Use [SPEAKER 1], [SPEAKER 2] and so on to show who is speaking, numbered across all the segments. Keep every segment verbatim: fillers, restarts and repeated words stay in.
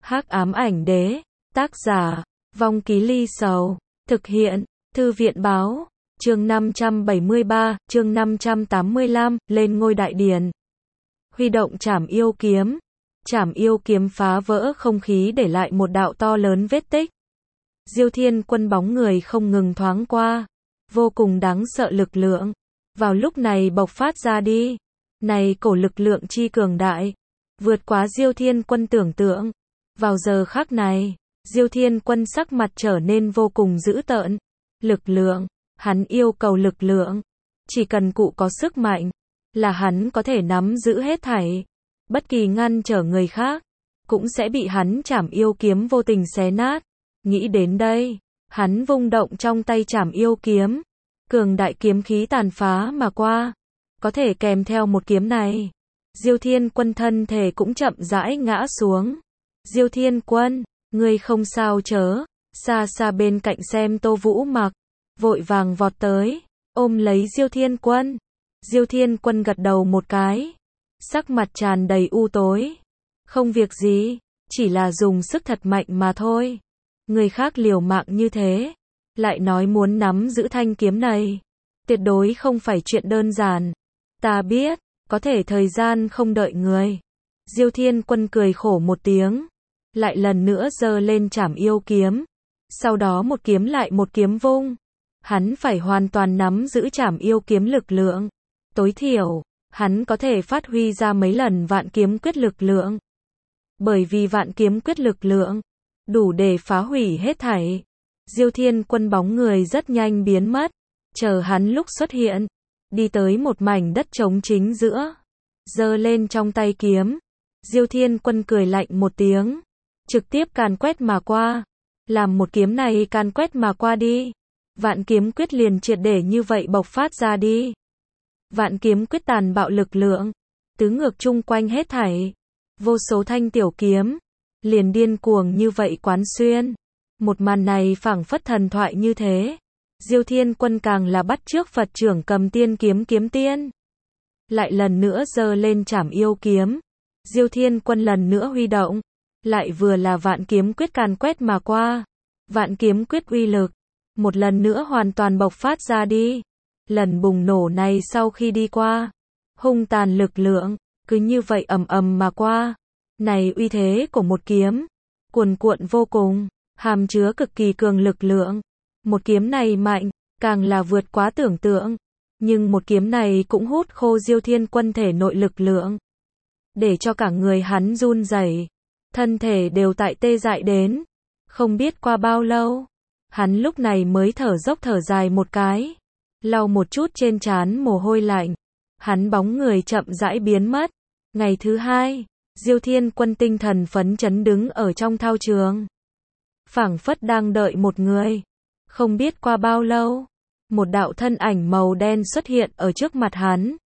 [SPEAKER 1] Hắc ám ảnh đế, tác giả, Vong Ký Ly Sầu, thực hiện, Thư viện báo, chương năm trăm bảy mươi ba, chương năm trăm tám mươi lăm, lên ngôi đại điển. Huy động trảm yêu kiếm, trảm yêu kiếm phá vỡ không khí để lại một đạo to lớn vết tích. Diêu Thiên Quân bóng người không ngừng thoáng qua, vô cùng đáng sợ lực lượng, vào lúc này bộc phát ra đi. Này cổ lực lượng chi cường đại, vượt quá Diêu Thiên Quân tưởng tượng. Vào giờ khắc này, Diêu Thiên Quân sắc mặt trở nên vô cùng dữ tợn. Lực lượng, hắn yêu cầu lực lượng. Chỉ cần cụ có sức mạnh, là hắn có thể nắm giữ hết thảy. Bất kỳ ngăn trở người khác, cũng sẽ bị hắn trảm yêu kiếm vô tình xé nát. Nghĩ đến đây, hắn vung động trong tay trảm yêu kiếm. Cường đại kiếm khí tàn phá mà qua. Có thể kèm theo một kiếm này, Diêu Thiên Quân thân thể cũng chậm rãi ngã xuống. Diêu Thiên Quân, ngươi không sao chớ? Xa xa bên cạnh xem Tô Vũ Mặc, vội vàng vọt tới, ôm lấy Diêu Thiên Quân. Diêu Thiên Quân gật đầu một cái, sắc mặt tràn đầy u tối. Không việc gì, chỉ là dùng sức thật mạnh mà thôi. Người khác liều mạng như thế, lại nói muốn nắm giữ thanh kiếm này, tuyệt đối không phải chuyện đơn giản. Ta biết, có thể thời gian không đợi người. Diêu Thiên Quân cười khổ một tiếng, lại lần nữa giơ lên trảm yêu kiếm. Sau đó một kiếm lại một kiếm vung. Hắn phải hoàn toàn nắm giữ trảm yêu kiếm lực lượng. Tối thiểu, hắn có thể phát huy ra mấy lần vạn kiếm quyết lực lượng. Bởi vì vạn kiếm quyết lực lượng, đủ để phá hủy hết thảy. Diêu Thiên Quân bóng người rất nhanh biến mất. Chờ hắn lúc xuất hiện, đi tới một mảnh đất trống chính giữa, giơ lên trong tay kiếm. Diêu Thiên Quân cười lạnh một tiếng, trực tiếp càn quét mà qua. Làm một kiếm này càn quét mà qua đi, vạn kiếm quyết liền triệt để như vậy bộc phát ra đi. Vạn kiếm quyết tàn bạo lực lượng, tứ ngược chung quanh hết thảy. Vô số thanh tiểu kiếm, liền điên cuồng như vậy quán xuyên. Một màn này phảng phất thần thoại như thế. Diêu Thiên Quân càng là bắt chước Phật trưởng cầm tiên kiếm kiếm tiên. Lại lần nữa giơ lên trảm yêu kiếm. Diêu Thiên Quân lần nữa huy động. Lại vừa là vạn kiếm quyết càn quét mà qua. Vạn kiếm quyết uy lực, một lần nữa hoàn toàn bộc phát ra đi. Lần bùng nổ này sau khi đi qua, hung tàn lực lượng, cứ như vậy ầm ầm mà qua. Này uy thế của một kiếm, cuồn cuộn vô cùng, hàm chứa cực kỳ cường lực lượng. Một kiếm này mạnh, càng là vượt quá tưởng tượng. Nhưng một kiếm này cũng hút khô Diêu Thiên Quân thể nội lực lượng, để cho cả người hắn run rẩy, thân thể đều tại tê dại đến. Không biết qua bao lâu, hắn lúc này mới thở dốc thở dài một cái, lau một chút trên trán mồ hôi lạnh. Hắn bóng người chậm rãi biến mất. Ngày thứ hai, Diêu Thiên Quân tinh thần phấn chấn đứng ở trong thao trường, phảng phất đang đợi một người. Không biết qua bao lâu, một đạo thân ảnh màu đen xuất hiện ở trước mặt hắn.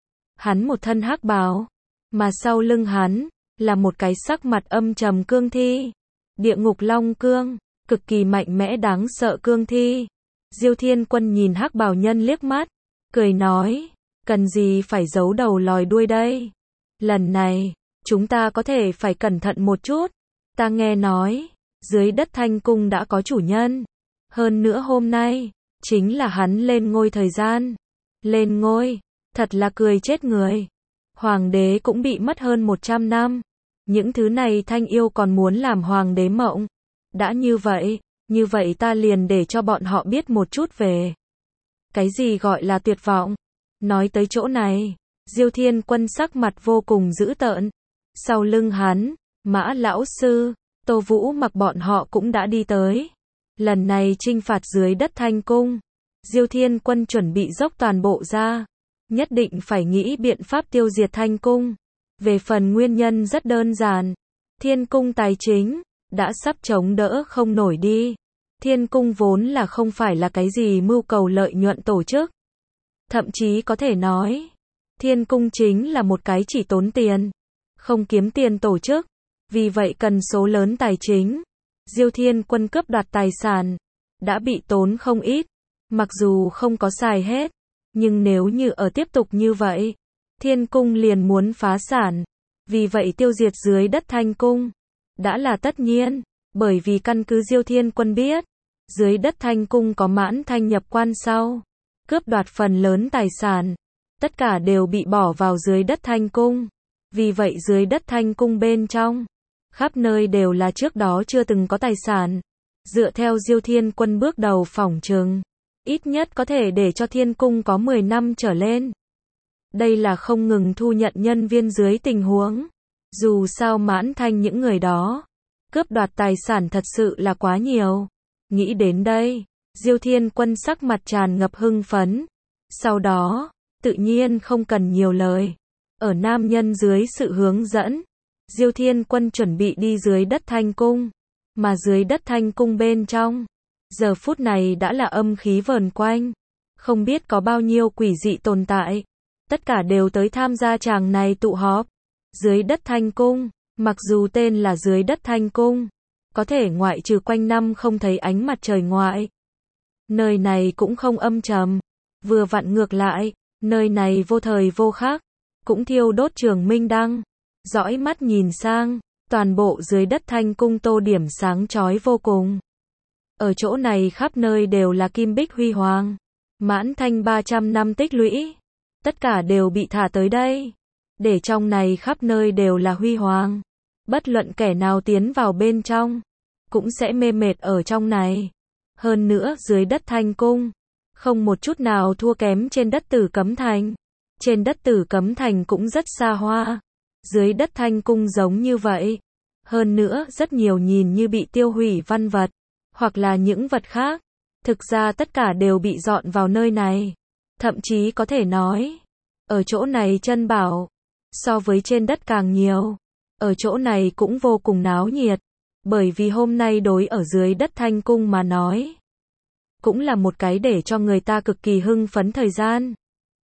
[SPEAKER 1] Hắn một thân hắc bào, mà sau lưng hắn là một cái sắc mặt âm trầm cương thi. Địa ngục long cương, cực kỳ mạnh mẽ đáng sợ cương thi. Diêu Thiên Quân nhìn hắc bào nhân liếc mắt, cười nói, cần gì phải giấu đầu lòi đuôi đây. Lần này, chúng ta có thể phải cẩn thận một chút. Ta nghe nói, dưới đất Thanh Cung đã có chủ nhân. Hơn nữa hôm nay, chính là hắn lên ngôi thời gian. Lên ngôi, thật là cười chết người. Hoàng đế cũng bị mất hơn một trăm năm. Những thứ này Thanh yêu còn muốn làm hoàng đế mộng. Đã như vậy, như vậy ta liền để cho bọn họ biết một chút về cái gì gọi là tuyệt vọng. Nói tới chỗ này, Diêu Thiên Quân sắc mặt vô cùng dữ tợn. Sau lưng hắn, Mã lão sư, Tô Vũ Mặc bọn họ cũng đã đi tới. Lần này chinh phạt dưới đất Thanh Cung, Diêu Thiên Quân chuẩn bị dốc toàn bộ ra, nhất định phải nghĩ biện pháp tiêu diệt Thanh Cung. Về phần nguyên nhân rất đơn giản, Thiên Cung tài chính đã sắp chống đỡ không nổi đi. Thiên Cung vốn là không phải là cái gì mưu cầu lợi nhuận tổ chức. Thậm chí có thể nói, Thiên Cung chính là một cái chỉ tốn tiền, không kiếm tiền tổ chức. Vì vậy cần số lớn tài chính. Diêu Thiên Quân cướp đoạt tài sản, đã bị tốn không ít. Mặc dù không có xài hết, nhưng nếu như ở tiếp tục như vậy, Thiên Cung liền muốn phá sản. Vì vậy tiêu diệt dưới đất Thanh Cung, đã là tất nhiên, bởi vì căn cứ Diêu Thiên Quân biết, dưới đất Thanh Cung có Mãn Thanh nhập quan sau, cướp đoạt phần lớn tài sản, tất cả đều bị bỏ vào dưới đất Thanh Cung. Vì vậy dưới đất Thanh Cung bên trong, khắp nơi đều là trước đó chưa từng có tài sản. Dựa theo Diêu Thiên Quân bước đầu phỏng chừng, ít nhất có thể để cho Thiên Cung có mười năm trở lên. Đây là không ngừng thu nhận nhân viên dưới tình huống. Dù sao Mãn Thanh những người đó, cướp đoạt tài sản thật sự là quá nhiều. Nghĩ đến đây, Diêu Thiên Quân sắc mặt tràn ngập hưng phấn. Sau đó, tự nhiên không cần nhiều lời. Ở nam nhân dưới sự hướng dẫn, Diêu Thiên Quân chuẩn bị đi dưới đất Thanh Cung. Mà dưới đất Thanh Cung bên trong, giờ phút này đã là âm khí vờn quanh. Không biết có bao nhiêu quỷ dị tồn tại. Tất cả đều tới tham gia tràng này tụ họp. Dưới đất Thanh Cung, mặc dù tên là dưới đất Thanh Cung, có thể ngoại trừ quanh năm không thấy ánh mặt trời ngoại. Nơi này cũng không âm trầm. Vừa vặn ngược lại, nơi này vô thời vô khắc, cũng thiêu đốt trường minh đăng. Dõi mắt nhìn sang, toàn bộ dưới đất Thanh Cung tô điểm sáng chói vô cùng. Ở chỗ này khắp nơi đều là kim bích huy hoàng. Mãn Thanh ba trăm năm tích lũy, tất cả đều bị thả tới đây. Để trong này khắp nơi đều là huy hoàng. Bất luận kẻ nào tiến vào bên trong, cũng sẽ mê mệt ở trong này. Hơn nữa dưới đất Thanh Cung, không một chút nào thua kém trên đất Tử Cấm Thành. Trên đất Tử Cấm Thành cũng rất xa hoa. Dưới đất Thanh Cung giống như vậy. Hơn nữa rất nhiều nhìn như bị tiêu hủy văn vật, hoặc là những vật khác. Thực ra tất cả đều bị dọn vào nơi này. Thậm chí có thể nói, ở chỗ này chân bảo, so với trên đất càng nhiều. Ở chỗ này cũng vô cùng náo nhiệt. Bởi vì hôm nay đối ở dưới đất Thanh Cung mà nói, cũng là một cái để cho người ta cực kỳ hưng phấn thời gian.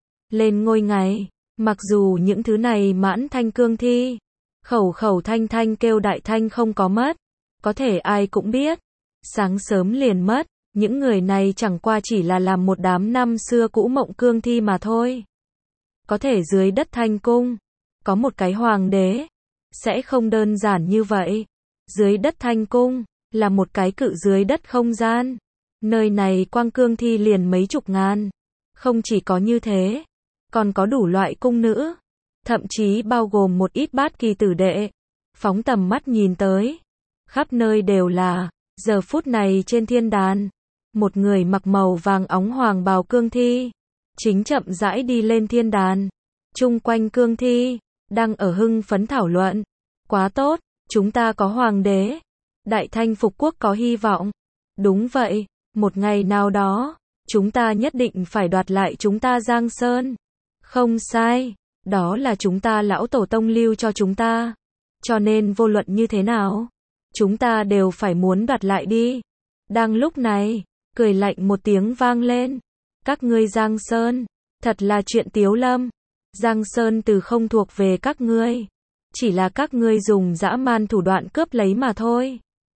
[SPEAKER 1] Lên ngôi ngày, mặc dù những thứ này Mãn Thanh cương thi, khẩu khẩu thanh thanh kêu đại thanh không có mất. Có thể ai cũng biết, sáng sớm liền mất. Những người này chẳng qua chỉ là làm một đám năm xưa cũ mộng cương thi mà thôi. Có thể dưới đất Thanh Cung, có một cái hoàng đế, sẽ không đơn giản như vậy. Dưới đất Thanh Cung, là một cái cự dưới đất không gian. Nơi này quang cương thi liền mấy chục ngàn. Không chỉ có như thế, còn có đủ loại cung nữ. Thậm chí bao gồm một ít bát kỳ tử đệ. Phóng tầm mắt nhìn tới, khắp nơi đều là, giờ phút này trên thiên đàn, một người mặc màu vàng óng hoàng bào cương thi, chính chậm rãi đi lên thiên đàn. Chung quanh cương thi, đang ở hưng phấn thảo luận. Quá tốt, chúng ta có hoàng đế. Đại Thanh phục quốc có hy vọng. Đúng vậy, một ngày nào đó, chúng ta nhất định phải đoạt lại chúng ta Giang Sơn. Không sai, đó là chúng ta lão tổ tông lưu cho chúng ta. Cho nên vô luận như thế nào, chúng ta đều phải muốn đoạt lại đi. Đang lúc này, cười lạnh một tiếng vang lên. Các ngươi Giang Sơn, thật là chuyện tiếu lâm. Giang Sơn từ không thuộc về các ngươi. Chỉ là các ngươi dùng dã man thủ đoạn cướp lấy mà thôi.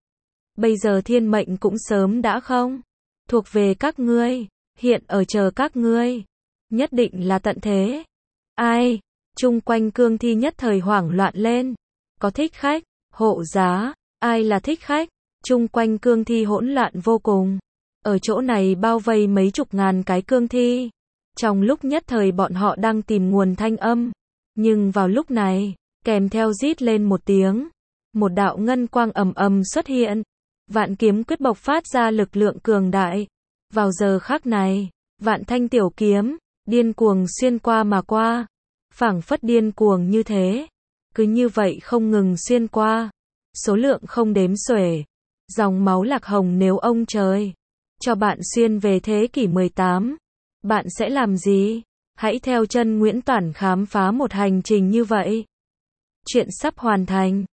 [SPEAKER 1] Bây giờ thiên mệnh cũng sớm đã không thuộc về các ngươi, hiện ở chờ các ngươi. Nhất định là tận thế. Ai? Chung quanh cương thi nhất thời hoảng loạn lên. Có thích khách, hộ giá, ai là thích khách? Chung quanh cương thi hỗn loạn vô cùng. Ở chỗ này bao vây mấy chục ngàn cái cương thi. Trong lúc nhất thời bọn họ đang tìm nguồn thanh âm. Nhưng vào lúc này, kèm theo rít lên một tiếng, một đạo ngân quang ầm ầm xuất hiện. Vạn kiếm quyết bộc phát ra lực lượng cường đại. Vào giờ khắc này, vạn thanh tiểu kiếm, điên cuồng xuyên qua mà qua. Phảng phất điên cuồng như thế. Cứ như vậy không ngừng xuyên qua. Số lượng không đếm xuể. Dòng máu lạc hồng nếu ông trời cho bạn xuyên về thế kỷ mười tám, bạn sẽ làm gì? Hãy theo chân Nguyễn Toản khám phá một hành trình như vậy. Chuyện sắp hoàn thành.